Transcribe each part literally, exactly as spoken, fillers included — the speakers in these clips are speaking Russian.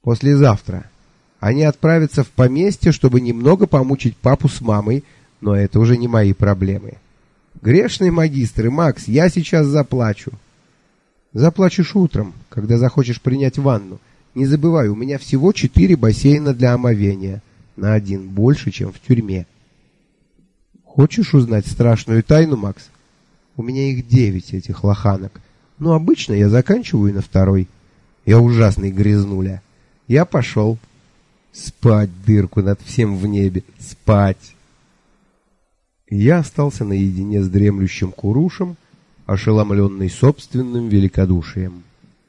Послезавтра. Они отправятся в поместье, чтобы немного помучить папу с мамой, но это уже не мои проблемы. Грешный магистр и Макс, я сейчас заплачу. Заплачешь утром, когда захочешь принять ванну. Не забывай, у меня всего четыре бассейна для омовения. На один больше, чем в тюрьме. Хочешь узнать страшную тайну, Макс? У меня их девять, этих лоханок. Но обычно я заканчиваю на второй. Я ужасный грязнуля. Я пошел. Спать, дырку над всем в небе. Спать. Я остался наедине с дремлющим Курушем, ошеломленный собственным великодушием.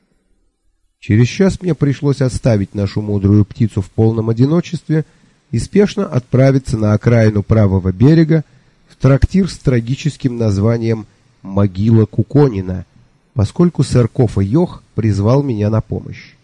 Через час мне пришлось оставить нашу мудрую птицу в полном одиночестве и спешно отправиться на окраину правого берега в трактир с трагическим названием «Могила Куконина», поскольку сэр Кофа Йох призвал меня на помощь.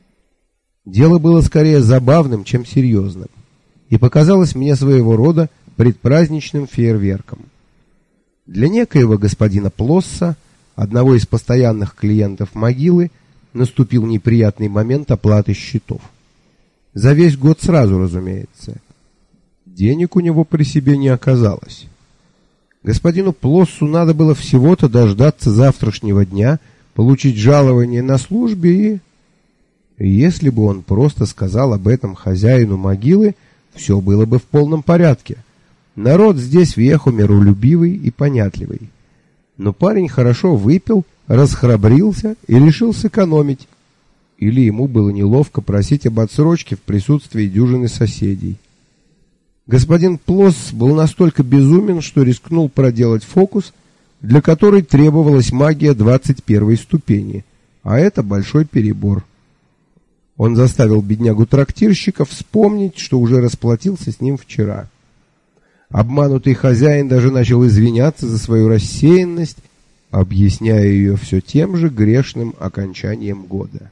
Дело было скорее забавным, чем серьезным, и показалось мне своего рода предпраздничным фейерверком. Для некоего господина Плосса, одного из постоянных клиентов могилы, наступил неприятный момент оплаты счетов. За весь год сразу, разумеется. Денег у него при себе не оказалось. Господину Плоссу надо было всего-то дождаться завтрашнего дня, получить жалование на службе и... Если бы он просто сказал об этом хозяину могилы, все было бы в полном порядке. Народ здесь в Вьехо миролюбивый и понятливый. Но парень хорошо выпил, расхрабрился и решил сэкономить. Или ему было неловко просить об отсрочке в присутствии дюжины соседей. Господин Плосс был настолько безумен, что рискнул проделать фокус, для которой требовалась магия двадцать первой ступени, а это большой перебор. Он заставил беднягу-трактирщика вспомнить, что уже расплатился с ним вчера. Обманутый хозяин даже начал извиняться за свою рассеянность, объясняя ее все тем же грешным окончанием года.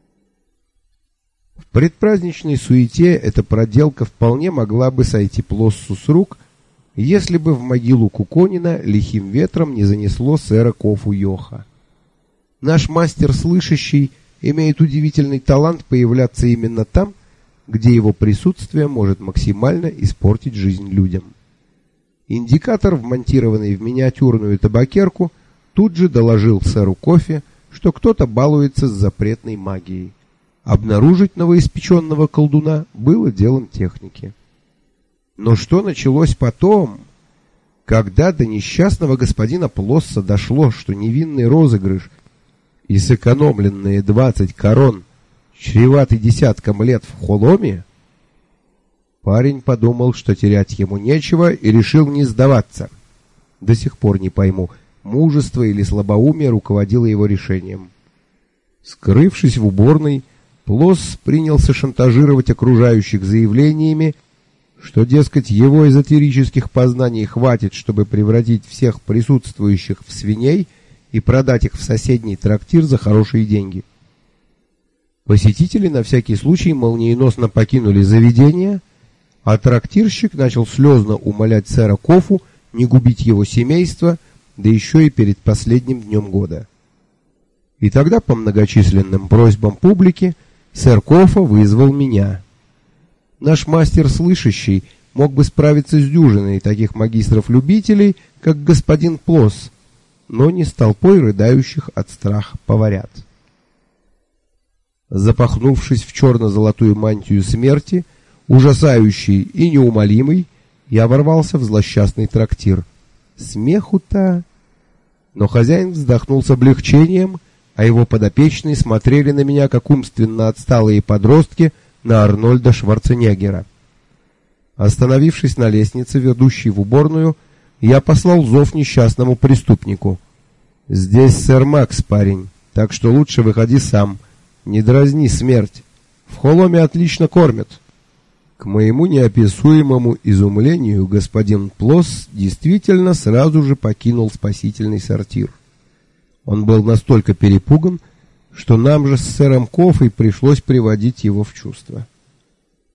В предпраздничной суете эта проделка вполне могла бы сойти Плоссу с рук, если бы в могилу Куконина лихим ветром не занесло сэра Кофу Йоха. Наш мастер слышащий имеет удивительный талант появляться именно там, где его присутствие может максимально испортить жизнь людям. Индикатор, вмонтированный в миниатюрную табакерку, тут же доложил сэру Кофе, что кто-то балуется с запретной магией. Обнаружить новоиспеченного колдуна было делом техники. Но что началось потом? Когда до несчастного господина Плосса дошло, что невинный розыгрыш и сэкономленные двадцать корон чреваты десятком лет в холоме, парень подумал, что терять ему нечего, и решил не сдаваться. До сих пор не пойму, мужество или слабоумие руководило его решением. Скрывшись в уборной, Плосс принялся шантажировать окружающих заявлениями, что, дескать, его эзотерических познаний хватит, чтобы превратить всех присутствующих в свиней и продать их в соседний трактир за хорошие деньги. Посетители на всякий случай молниеносно покинули заведение, а трактирщик начал слезно умолять сэра Кофу не губить его семейство, да еще и перед последним днем года. И тогда, по многочисленным просьбам публики, сэр Кофа вызвал меня. Наш мастер слышащий мог бы справиться с дюжиной таких магистров-любителей, как господин Плосс, но не с толпой рыдающих от страха поварят. Запахнувшись в черно-золотую мантию смерти, ужасающий и неумолимый, я ворвался в злосчастный трактир. Смеху-то... Но хозяин вздохнул с облегчением, а его подопечные смотрели на меня, как умственно отсталые подростки на Арнольда Шварценеггера. Остановившись на лестнице, ведущей в уборную, я послал зов несчастному преступнику. «Здесь сэр Макс, парень, так что лучше выходи сам. Не дразни смерть. В холоме отлично кормят». К моему неописуемому изумлению господин Плосс действительно сразу же покинул спасительный сортир. Он был настолько перепуган, что нам же с сэром Кофой пришлось приводить его в чувство.